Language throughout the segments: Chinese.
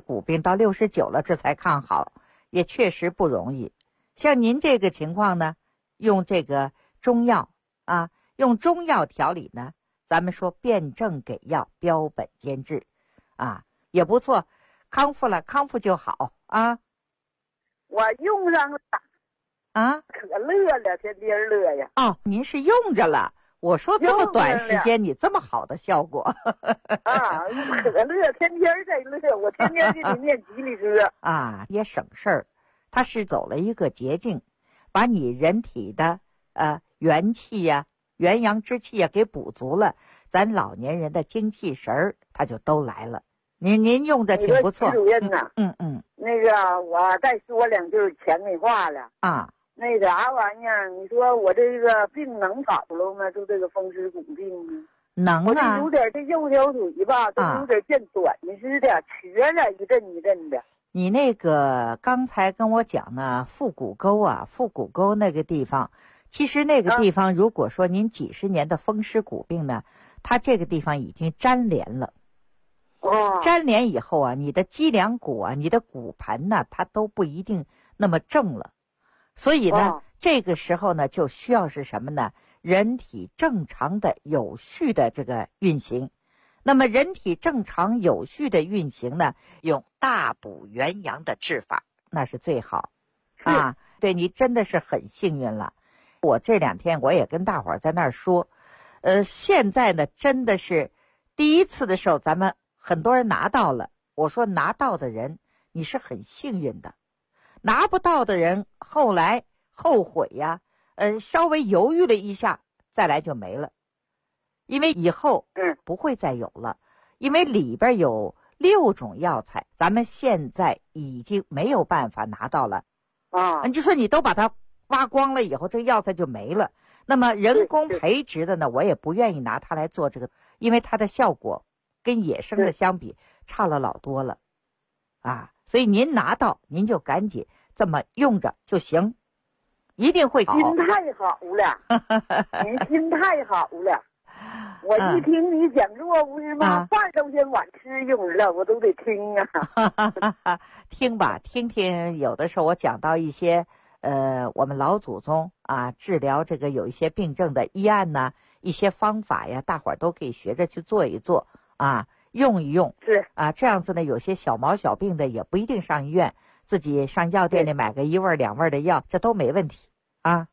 骨病到69了这才抗好，也确实不容易。像您这个情况呢，用这个中药啊，用中药调理呢，咱们说辨证给药，标本兼治啊，也不错。康复了，康复就好啊。 我用上了啊， 可乐了，天天乐呀。 哦，您是用着了。我说这么短时间你这么好的效果啊，可乐天天在乐，我天天给你念吉利歌啊，也省事儿。他是走了一个捷径，把你人体的元气呀、元阳之气呀给补足了，咱老年人的精气神儿他就都来了。您用着挺不错。 徐主任呐，那个我再说两句前面话了啊。 那啥玩意儿，你说我这个病能好了吗？就这个风湿骨病呢？ 能啊。 我这有点这右条腿吧，都有点见短似的，瘸了一阵一阵的。 你那个刚才跟我讲呢，腹股沟啊，腹股沟那个地方，其实那个地方如果说您几十年的风湿骨病呢，它这个地方已经粘连了。粘连以后啊，你的脊梁骨啊，你的骨盆呢，它都不一定那么正了。所以呢，这个时候呢，就需要是什么呢？人体正常的、有序的这个运行。那么，人体正常有序的运行呢，用大补元阳的治法，那是最好啊。对，你真的是很幸运了。我这2天我也跟大伙儿在那儿说，现在呢，真的是第一次的时候，咱们很多人拿到了。我说拿到的人，你是很幸运的。拿不到的人后来后悔呀，稍微犹豫了一下，再来就没了，因为以后不会再有了，因为里边有6种药材，咱们现在已经没有办法拿到了啊。你就说你都把它挖光了以后，这个药材就没了。那么人工培植的呢，我也不愿意拿它来做这个，因为它的效果跟野生的相比差了老多了啊。所以您拿到您就赶紧这么用着就行，一定会好。 心太好了您心太好了我一听你讲座不是吗，饭都先晚吃一会儿了，我都得听啊听吧，听听。有的时候我讲到一些我们老祖宗啊治疗这个有一些病症的医案呐，一些方法呀，大伙儿都可以学着去做一做啊，用一用。 是啊， 这样子呢，有些小毛小病的也不一定上医院，自己上药店里买个1味2味的药，这都没问题啊。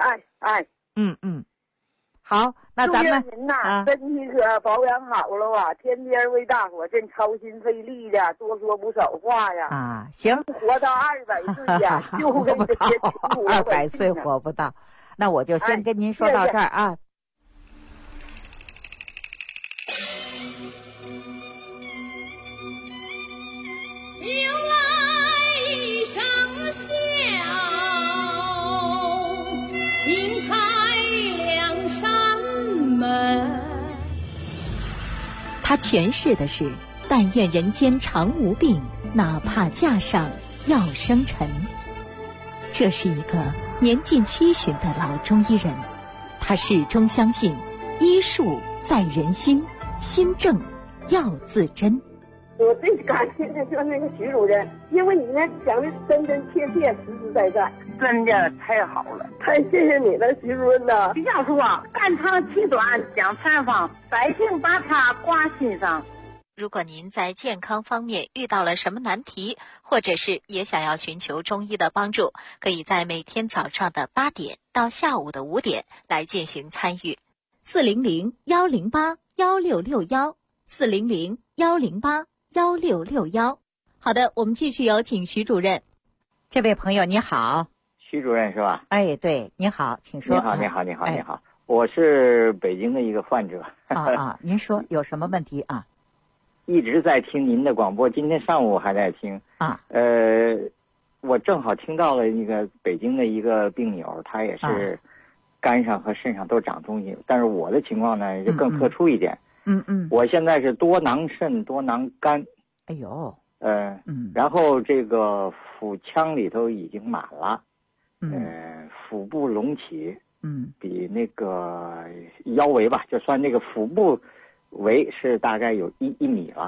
好，那咱们您呐，身体可保养好了啊，天天为大伙真操心费力的，多说不少话呀。 啊，行， 活到200岁呀，就跟这些 200岁活不到，那我就先跟您说到这儿啊。 他诠释的是但愿人间常无病，哪怕架上药生尘。这是一个年近70的老中医人，他始终相信医术在人心，心正药自真。 我最感谢的就是那个徐主任，因为你那讲的真真切切，实实在在，真的太好了，太谢谢你了，徐主任呐。 徐教授啊，肝长气短讲采访，百姓把他挂心上。 如果您在健康方面遇到了什么难题，或者是也想要寻求中医的帮助，可以在每天早上的8点到下午的5点来进行参与。400-108-1661，400-108-1661。好的，我们继续有请徐主任。 这位朋友你好。 徐主任是吧？ 哎，对，你好，请说。 你好，我是北京的一个患者。 您说有什么问题啊？ 一直在听您的广播，今天上午还在听啊。 我正好听到了那个北京的一个病友，他也是肝上和肾上都长东西，但是我的情况呢就更特殊一点。我现在是多囊肾多囊肝。 哎呦。 然后这个腹腔里头已经满了。腹部隆起。比那个腰围吧，就算那个腹部围是大概有1米了。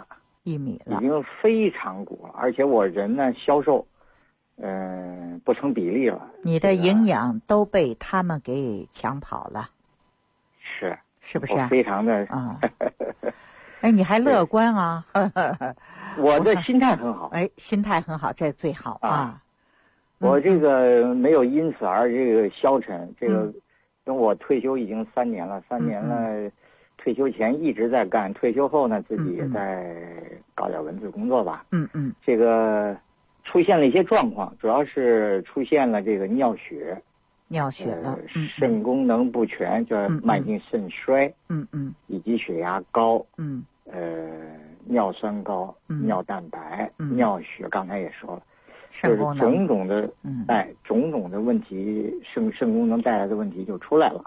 1米了， 已经非常鼓了，而且我人呢消瘦，不成比例了。 你的营养都被他们给抢跑了， 是不是啊？ 我非常的啊，哎，你还乐观啊！ 我的心态很好， 哎，心态很好，这最好啊。 我这个没有因此而这个消沉，这个因为我退休已经3年了，3年了，退休前一直在干，退休后呢自己也在搞点文字工作吧。这个出现了一些状况，主要是出现了这个尿血了，肾功能不全，叫慢性肾衰，以及血压高，尿酸高，尿蛋白，尿血，刚才也说了。就是种种的，种种的问题，肾功能带来的问题就出来了。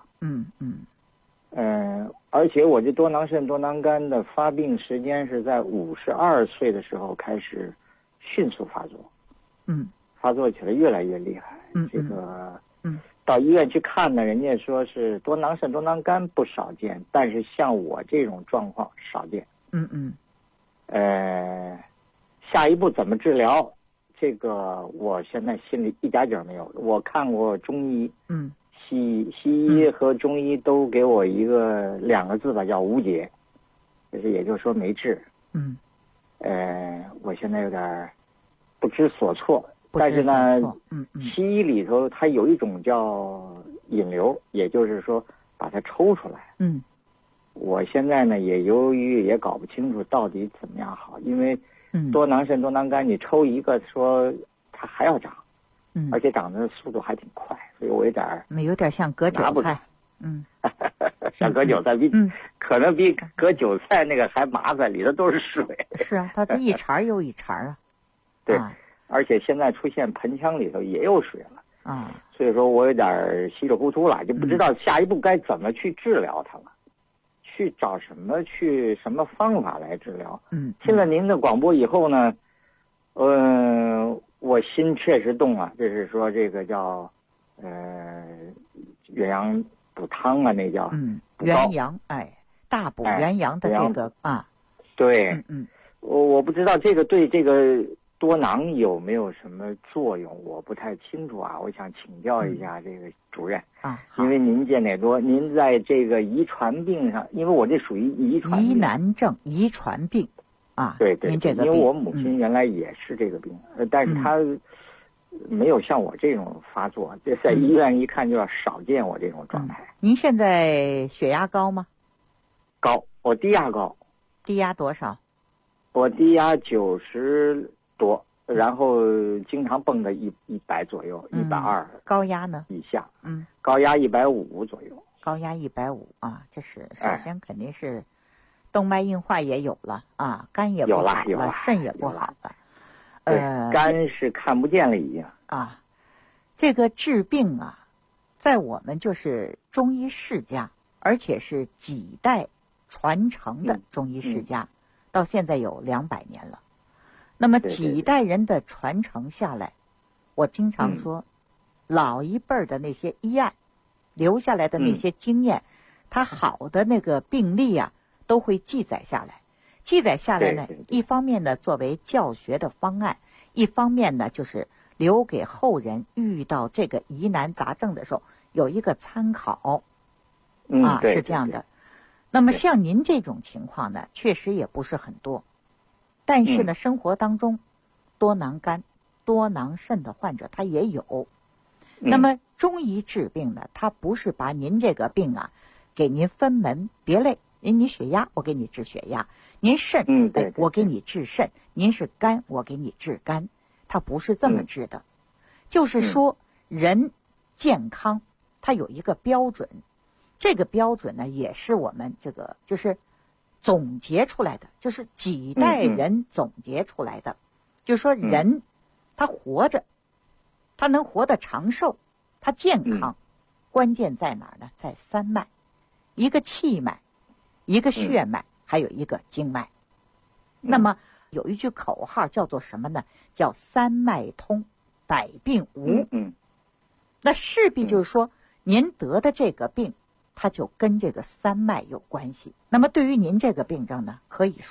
而且我这多囊肾、多囊肝的发病时间是在52岁的时候开始迅速发作，发作起来越来越厉害。这个，到医院去看呢，人家说是多囊肾、多囊肝不少见，但是像我这种状况少见。下一步怎么治疗？这个我现在心里一点底儿没有。我看过中医，西医和中医都给我2个字吧，叫无解，也就是说没治。我现在有点不知所措。但是呢，西医里头它有一种叫引流，也就是说把它抽出来。我现在呢也由于也搞不清楚到底怎么样好，因为多囊肾、多囊肝，你抽一个说它还要长，而且长的速度还挺快，所以我有点像割韭菜， 像割韭菜可能比割韭菜那个还麻烦，里头都是水。 是啊，它这一茬又一茬啊。 对，而且现在出现盆腔里头也有水了所以说我有点稀里糊涂了，就不知道下一步该怎么去治疗它了。去找什么方法来治疗？听了您的广播以后呢，我心确实动了。就是说这个叫元阳补汤啊，那叫元阳，大补元阳的这个对，我不知道这个对这个多囊有没有什么作用，我不太清楚啊。我想请教一下这个主任因为您见得多，您在这个遗传病上，因为我这属于疑难症、遗传病对， 您这个因为我母亲原来也是这个病，但是她没有像我这种发作，这在医院一看就要少见我这种状态。 您现在血压高吗？ 高，我低压高。 低压多少？ 我低压90多，然后经常蹦到100左右，120。 高压呢？ 以下。高压150左右。 高压150这是首先肯定是动脉硬化也有了肝也不好了，肾也不好了。 肝是看不见了已经。 这个治病在我们就是中医世家，而且是几代传承的中医世家，到现在有200年了。那么几代人的传承下来，我经常说，老一辈的那些医案留下来的那些经验，它好的那个病例都会记载下来。记载下来呢，一方面呢作为教学的方案，一方面呢就是留给后人遇到这个疑难杂症的时候有一个参考。是这样的。那么像您这种情况呢，确实也不是很多。但是呢，生活当中多囊肝、多囊肾的患者他也有。那么中医治病呢，他不是把您这个病给您分门别类。您血压，我给你治血压；您肾，我给你治肾；您是肝，我给你治肝。他不是这么治的，就是说人健康，他有一个标准。这个标准呢，也是我们这个就是总结出来的，就是几代人总结出来的。就是说人他活着，他能活得长寿，他健康，关键在哪儿呢？在3脉，一个气脉，一个血脉，还有一个经脉。那么有一句口号叫做什么呢？叫3脉通，百病无。那势必就是说您得的这个病，它就跟这个3脉有关系。那么对于您这个病症呢，可以说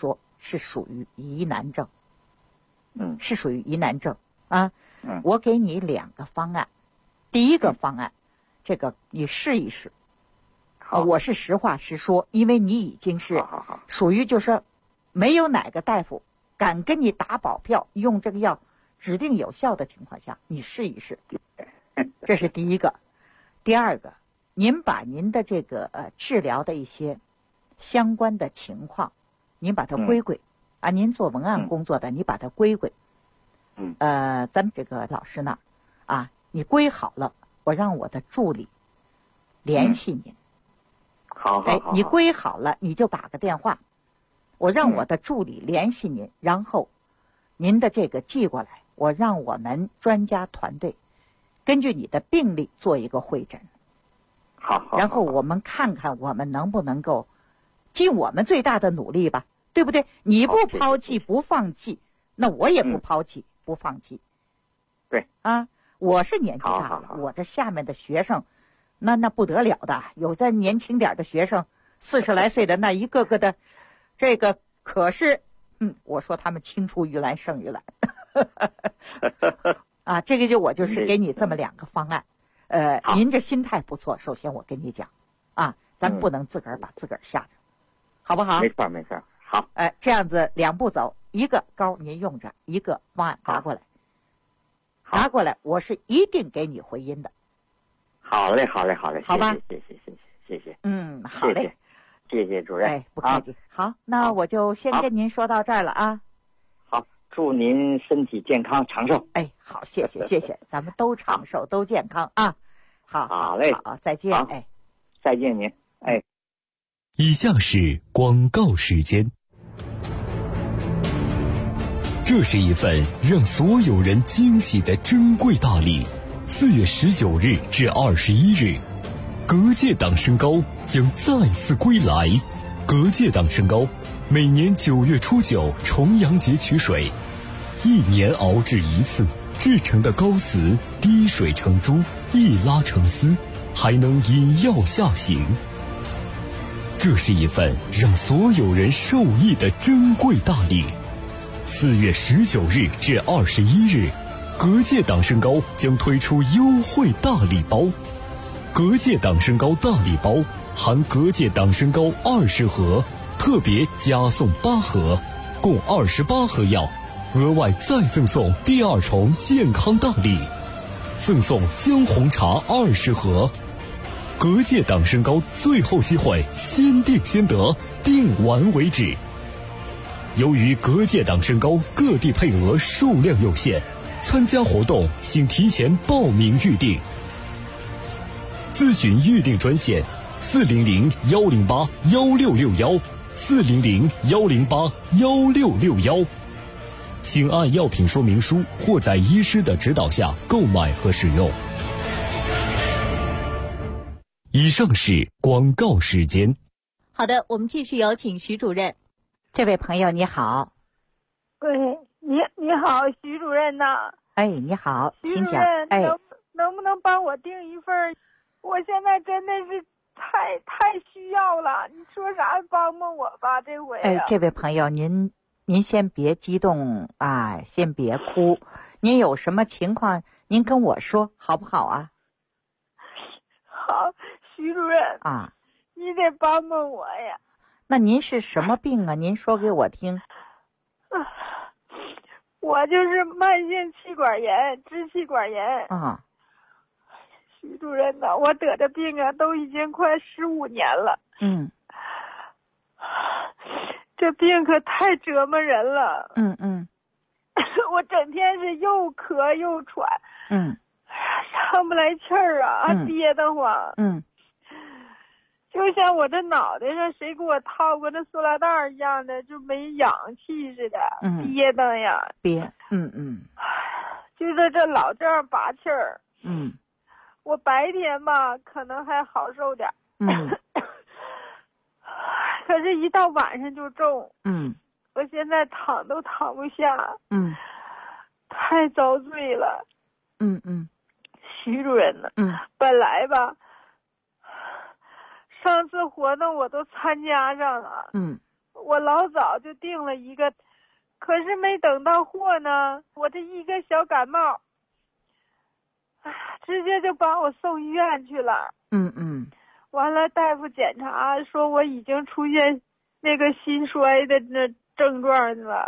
是属于疑难症，是属于疑难症啊。我给你2个方案，第一个方案，这个你试一试。我是实话实说，因为你已经是属于就是没有哪个大夫敢跟你打保票用这个药指定有效的情况下，你试一试。这是第一个。第二个，您把您的这个治疗的一些相关的情况，您把它归归啊。您做文案工作的，你把它归归。咱们这个老师那儿啊，你归好了，我让我的助理联系您。 好， 你归好了，你就打个电话，我让我的助理联系您，然后您的这个寄过来，我让我们专家团队根据你的病例做一个会诊。 好， 然后我们看看我们能不能够尽我们最大的努力吧，对不对？你不抛弃不放弃，那我也不抛弃不放弃。 对啊，我是年纪大了，我这下面的学生那不得了的，有的年轻点的学生40来岁的，那一个个的这个可是我说他们青出于蓝胜于蓝。啊，这个我就是给你这么2个方案。您这心态不错，首先我跟你讲啊，咱不能自个儿把自个儿吓着，好不好？ 没事，好。 这样子2步走，一个膏您用着，一个方案拿过来，拿过来，我是一定给你回音的。 好嘞， 好吧， 谢谢。 好嘞， 谢谢主任。 不客气。好，那我就先跟您说到这儿了啊。 好，祝您身体健康长寿。 好，谢谢，咱们都长寿，都健康啊。好嘞，好，再见。 再见您。 以下是广告时间。这是一份让所有人惊喜的珍贵大礼。4月19日至21日，隔界党参膏将再次归来。隔界党参膏每年9月初9重阳节取水，1年熬制一次，制成的膏瓷滴水成珠，一拉成丝，还能引药下行。这是一份让所有人受益的珍贵大礼。4月19日至21日，隔界党参膏将推出优惠大礼包。隔界党参膏大礼包含隔界党参膏20盒，特别加送8盒，共28盒药，额外再赠送第2重健康大礼，赠送姜红茶20盒。隔界党参膏最后机会，先订先得，订完为止。由于隔界党参膏各地配额数量有限，参加活动请提前报名预订。咨询预订专线400-108-1661，400-108-1661，请按药品说明书或在医师的指导下购买和使用。以上是广告时间。 好的，我们继续有请徐主任。 这位朋友你好。 喂，你好，徐主任呐。 你好，请讲。 能不能帮我订一份？我现在真的是太需要了，你说啥帮帮我吧，这回。 这位朋友，您先别激动啊，先别哭，您有什么情况您跟我说好不好啊？ 好，徐主任啊， 你得帮帮我呀。 那您是什么病啊？您说给我听。 我就是慢性气管炎、支气管炎。徐主任呐，我得的病啊，都已经快15年了。这病可太折磨人了。我整天是又咳又喘。上不来气儿啊，憋得慌。就像我这脑袋上谁给我套过那塑料袋一样的，就没氧气似的，憋的呀。就是这老这样拔气儿。我白天吧可能还好受点。可是一到晚上就重。我现在躺都躺不下。太遭罪了。徐主任呢？本来吧，上次活动我都参加上了。 我老早就订了一个，可是没等到货呢，我这一个小感冒，直接就把我送医院去了。完了，大夫检查说我已经出现那个心衰的那症状了。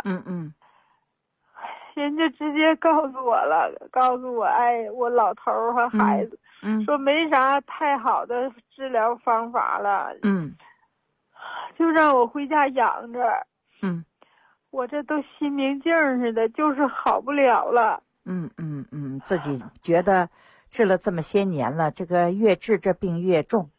人家直接告诉我了，我老头儿和孩子，说没啥太好的治疗方法了。就让我回家养着。我这都心明镜似的，就是好不了了。 自己觉得治了这么些年了，这个越治这病越重。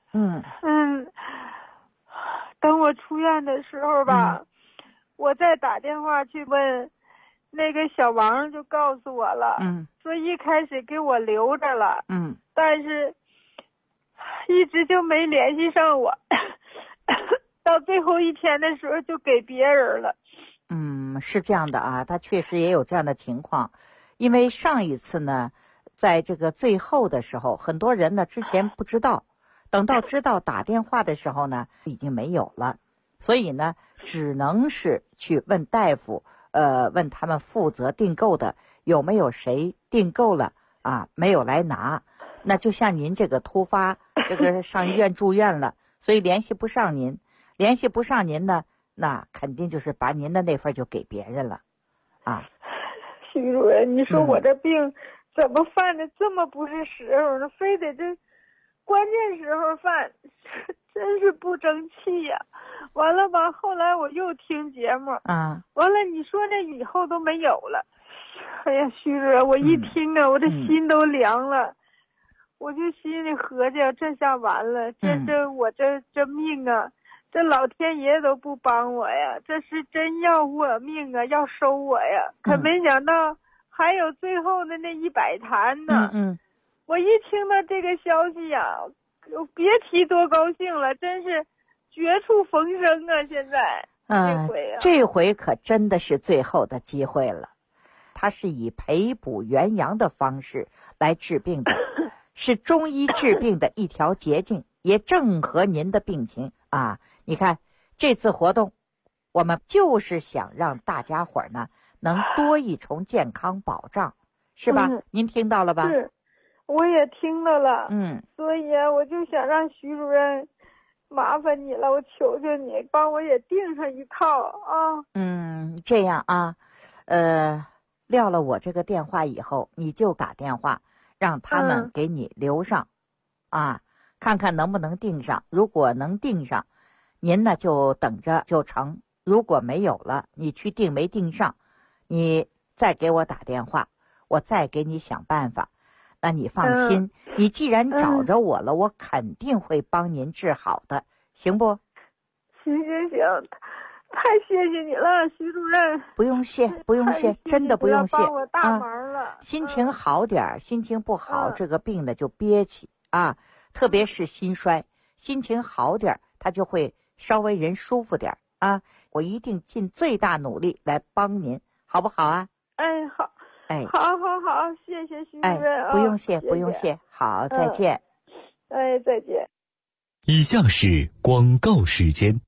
等我出院的时候吧，我再打电话去问那个小王，就告诉我了，说一开始给我留着了，但是一直就没联系上我，到最后一天的时候就给别人了。 是这样的啊，他确实也有这样的情况，因为上一次呢，在这个最后的时候，很多人呢之前不知道，等到知道打电话的时候呢，已经没有了，所以呢，只能是去问大夫，问他们负责订购的有没有谁订购了啊，没有来拿。那就像您这个突发，这个上医院住院了，所以联系不上您呢，那肯定就是把您的那份就给别人了，啊。 徐主任，你说我这病怎么犯的这么不是时候呢？非得这关键时候犯，真是不争气呀。完了吧，后来我又听节目，完了你说这以后都没有了。哎呀，徐主任，我一听啊，我这心都凉了。我就心里合计，这下完了，我这命啊，这老天爷都不帮我呀，这是真要我命啊，要收我呀！可没想到还有最后的那100坛呢。我一听到这个消息呀，别提多高兴了，真是绝处逢生啊！现在这回可真的是最后的机会了。他是以培补元阳的方式来治病的，是中医治病的一条捷径，也正合您的病情啊！你看这次活动，我们就是想让大家伙儿呢能多一重健康保障，是吧？您听到了吧？ 是，我也听到了。所以我就想让徐主任麻烦你了，我求求你帮我也订上一套啊。 这样啊，撂了我这个电话以后，你就打电话让他们给你留上，看看能不能订上。如果能订上，您呢就等着就成；如果没有了，你去订没订上，你再给我打电话，我再给你想办法。那你放心，你既然找着我了，我肯定会帮您治好的，行不？ 行，太谢谢你了，徐主任。 不用谢，真的不用谢。 帮我大忙了。 心情好点，心情不好，这个病呢就憋屈啊。特别是心衰，心情好点，他就会稍微人舒服点啊。我一定尽最大努力来帮您，好不好啊？ 好。好，谢谢徐主任。 不用谢，好，再见。 再见。 以下是广告时间。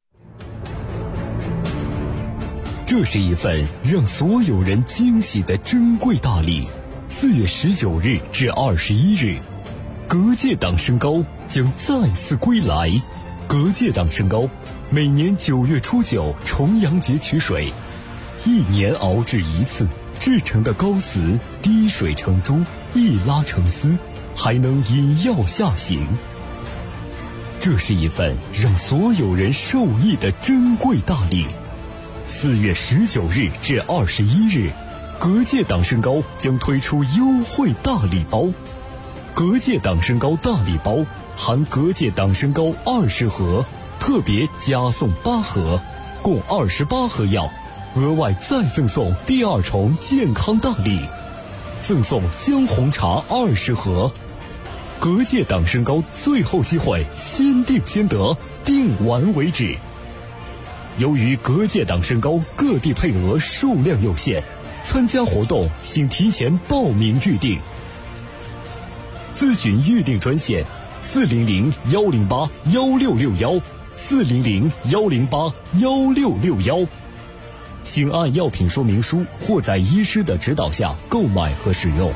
这是一份让所有人惊喜的珍贵大礼。4月19日至21日，隔界党参膏将再次归来。隔界党参膏每年9月初9重阳节取水，1年熬制一次，制成的膏丝滴水成珠，一拉成丝，还能引药下行。这是一份让所有人受益的珍贵大礼。4月19日至21日，隔界党参膏将推出优惠大礼包。隔界党参膏大礼包含隔界党参膏20盒，特别加送8盒，共28盒药，额外再赠送第2重健康大礼，赠送姜红茶20盒。隔界党参膏最后机会，先订先得，订完为止。由于隔界党参膏各地配额数量有限，参加活动请提前报名预订。咨询预订专线：400-108-1661 400-108-1661，请按药品说明书或在医师的指导下购买和使用。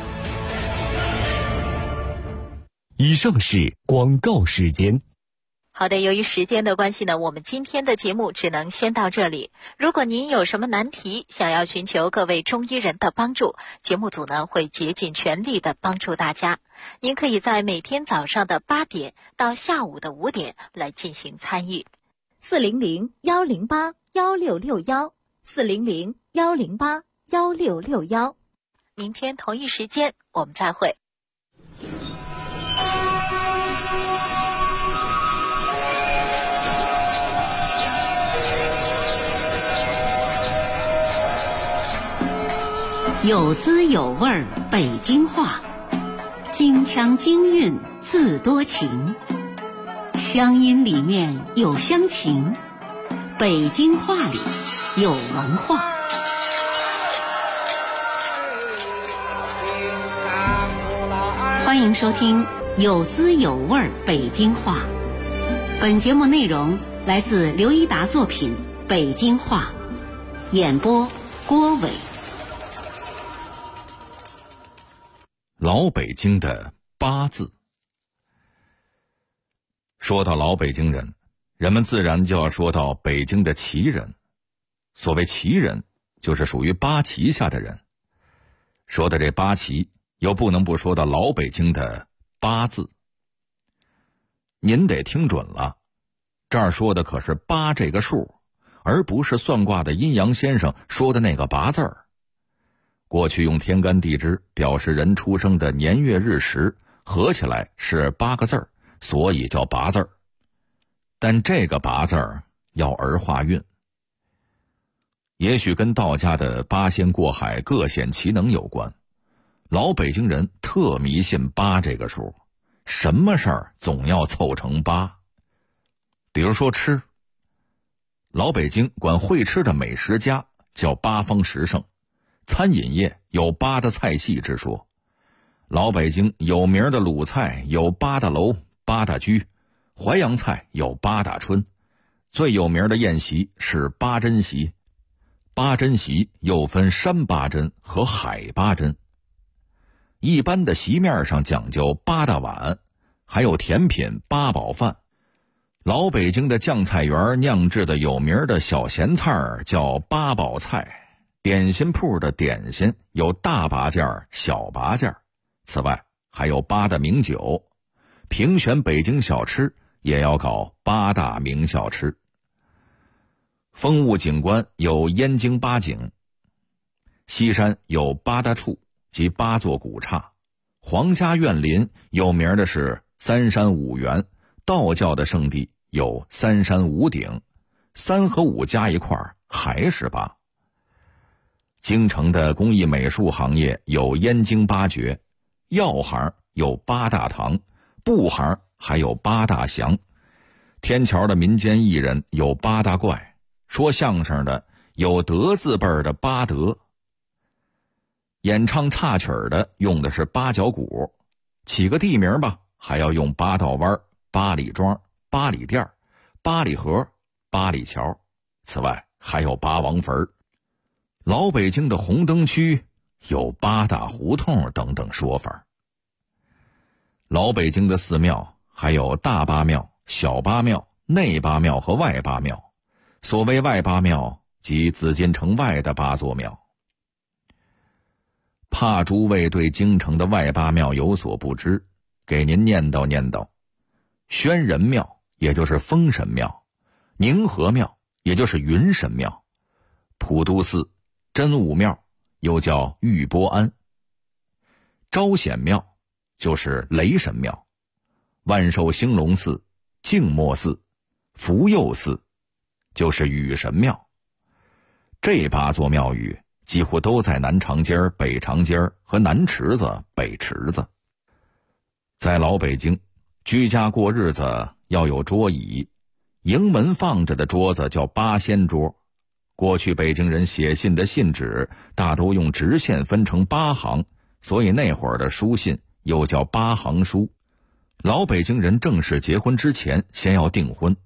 以上是广告时间。 好的，由于时间的关系呢，我们今天的节目只能先到这里。如果您有什么难题，想要寻求各位中医人的帮助，节目组呢会竭尽全力的帮助大家。您可以在每天早上的8点到下午的5点来进行参与。400-108-1661，400-108-1661。明天同一时间我们再会。 有滋有味北京话，京腔京韵自多情，乡音里面有乡情，北京话里有文化。欢迎收听有滋有味北京话。本节目内容来自刘一达作品《北京话》，演播郭伟。 老北京的八字。说到老北京人，人们自然就要说到北京的旗人。所谓旗人，就是属于八旗下的人。说的这八旗，又不能不说到老北京的八字。您得听准了，这儿说的可是八这个数，而不是算卦的阴阳先生说的那个八字儿。过去用天干地支表示人出生的年月日时，合起来是8个字儿，所以叫八字儿。但这个八字儿要儿化韵，也许跟道家的八仙过海各显其能有关。老北京人特迷信8这个数，什么事儿总要凑成8。比如说吃，老北京管会吃的美食家叫八方食圣，餐饮业有8大菜系之说。老北京有名的鲁菜有8大楼、8大居，淮扬菜有8大春，最有名的宴席是8珍席。8珍席又分山8珍和海8珍。一般的席面上讲究8大碗，还有甜品8宝饭。老北京的酱菜园酿制的有名的小咸菜叫8宝菜。点心铺的点心有大八件、小八件，此外还有8大名酒。评选北京小吃也要搞8大名小吃。风物景观有燕京8景，西山有8大处及8座古刹，皇家园林有名的是3山5园，道教的圣地有3山5顶，3和5加一块还是8。京城的工艺美术行业有燕京8绝，药行有8大堂，布行还有8大祥。天桥的民间艺人有8大怪，说相声的有德字辈的8德，演唱插曲的用的是8角鼓，起个地名吧，还要用8道湾、8里庄、8里店、8里河、8里桥，此外还有8王坟。老北京的红灯区有8大胡同等等说法。老北京的寺庙还有大八庙、小八庙、内八庙和外八庙。所谓外八庙，即紫禁城外的8座庙。怕诸位对京城的外八庙有所不知，给您念叨念叨。宣仁庙也就是封神庙，宁和庙也就是云神庙，普渡寺、真武庙又叫玉波庵，招显庙就是雷神庙，万寿兴隆寺、静默寺、福佑寺就是雨神庙。这8座庙宇几乎都在南长街、北长街和南池子、北池子。在老北京，居家过日子要有桌椅，迎门放着的桌子叫8仙桌。过去北京人写信的信纸大都用直线分成8行，所以那会儿的书信又叫8行书。老北京人正式结婚之前先要订婚，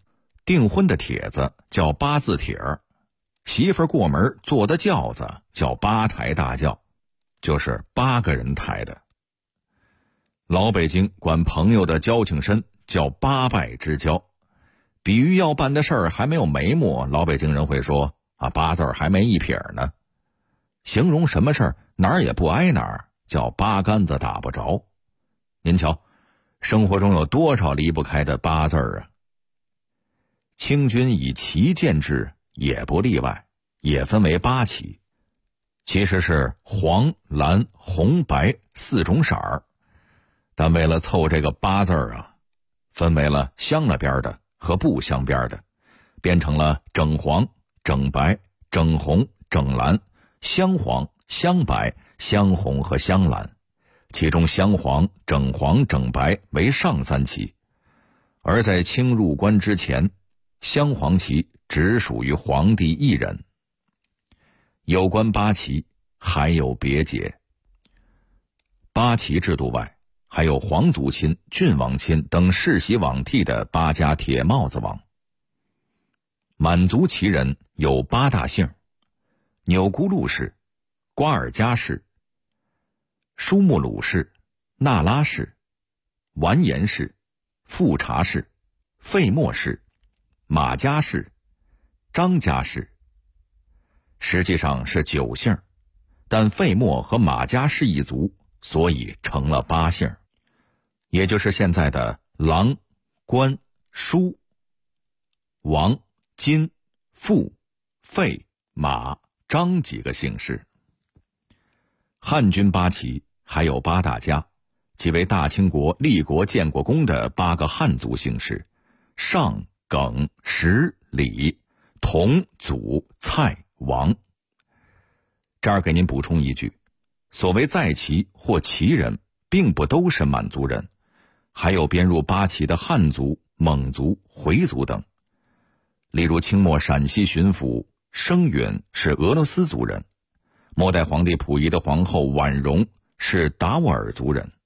订婚的帖子叫八字帖儿，媳妇过门坐的轿子叫八抬大轿，就是8个人抬的。老北京管朋友的交情深叫八拜之交，比喻要办的事儿还没有眉目，老北京人会说8字还没一撇呢。形容什么事儿哪儿也不挨哪儿，叫八竿子打不着。您瞧，生活中有多少离不开的八字啊？清军以旗见制也不例外，也分为8旗，其实是黄、蓝、红、白4种色儿，但为了凑这个8字啊，分为了镶了边的和不镶边的，变成了整黄、整白、整红、整蓝、镶黄、镶白、镶红和镶蓝，其中镶黄、整黄、整白为上3旗，而在清入关之前，镶黄旗只属于皇帝一人。有关8旗还有别解。8旗制度外，还有皇族亲、郡王亲等世袭罔替的8家铁帽子王。满族旗人有8大姓：钮钴禄氏、瓜尔佳氏、舒木鲁氏、那拉氏、完颜氏、富察氏、费默氏、马家氏、张家氏。实际上是9姓，但费默和马家氏一族，所以成了8姓，也就是现在的郎、关、舒、王、金、富、费、马、张几个姓氏。汉军8旗还有8大家，即为大清国立国建国功的8个汉族姓氏：尚、耿、石、李、佟、祖、蔡、王。这儿给您补充一句，所谓在旗或旗人并不都是满族人，还有编入8旗的汉族、蒙族、回族等。例如清末陕西巡抚生允是俄罗斯族人，末代皇帝溥仪的皇后婉容是达斡尔族人。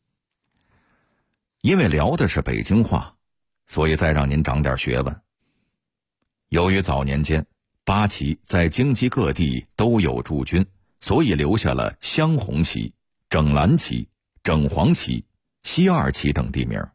因为聊的是北京话，所以再让您长点学问。由于早年间8旗在京畿各地都有驻军，所以留下了镶红旗、整蓝旗、整黄旗、西二旗等地名。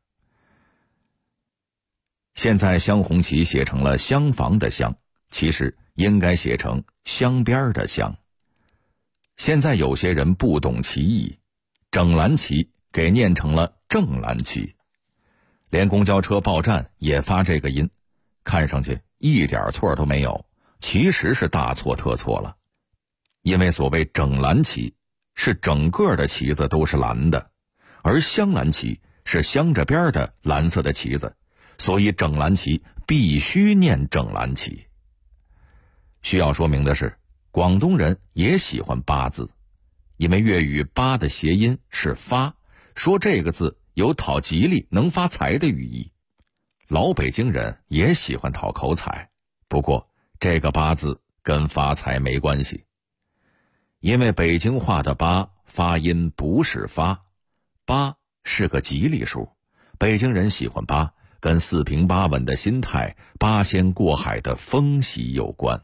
现在镶红旗写成了厢房的厢，其实应该写成镶边的镶。现在有些人不懂其意，整蓝旗给念成了正蓝旗，连公交车报站也发这个音，看上去一点错都没有，其实是大错特错了。因为所谓整蓝旗是整个的旗子都是蓝的，而镶蓝旗是镶着边的蓝色的旗子，所以整蓝旗必须念整蓝旗。需要说明的是，广东人也喜欢8字，因为粤语8的谐音是发，说这个字有讨吉利能发财的寓意。老北京人也喜欢讨口彩，不过这个8字跟发财没关系，因为北京话的8发音不是发，8是个吉利数，北京人喜欢8跟4平8稳的心态、8仙过海的风喜有关。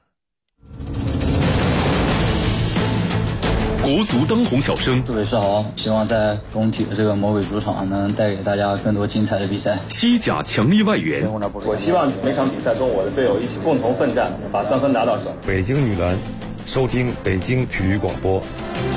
国足当红小生， 各位是好，希望在工体的这个魔鬼主场能带给大家更多精彩的比赛。 西甲强力外援， 我希望每场比赛跟我的队友一起共同奋战，把3分拿到手。 北京女篮，收听北京体育广播。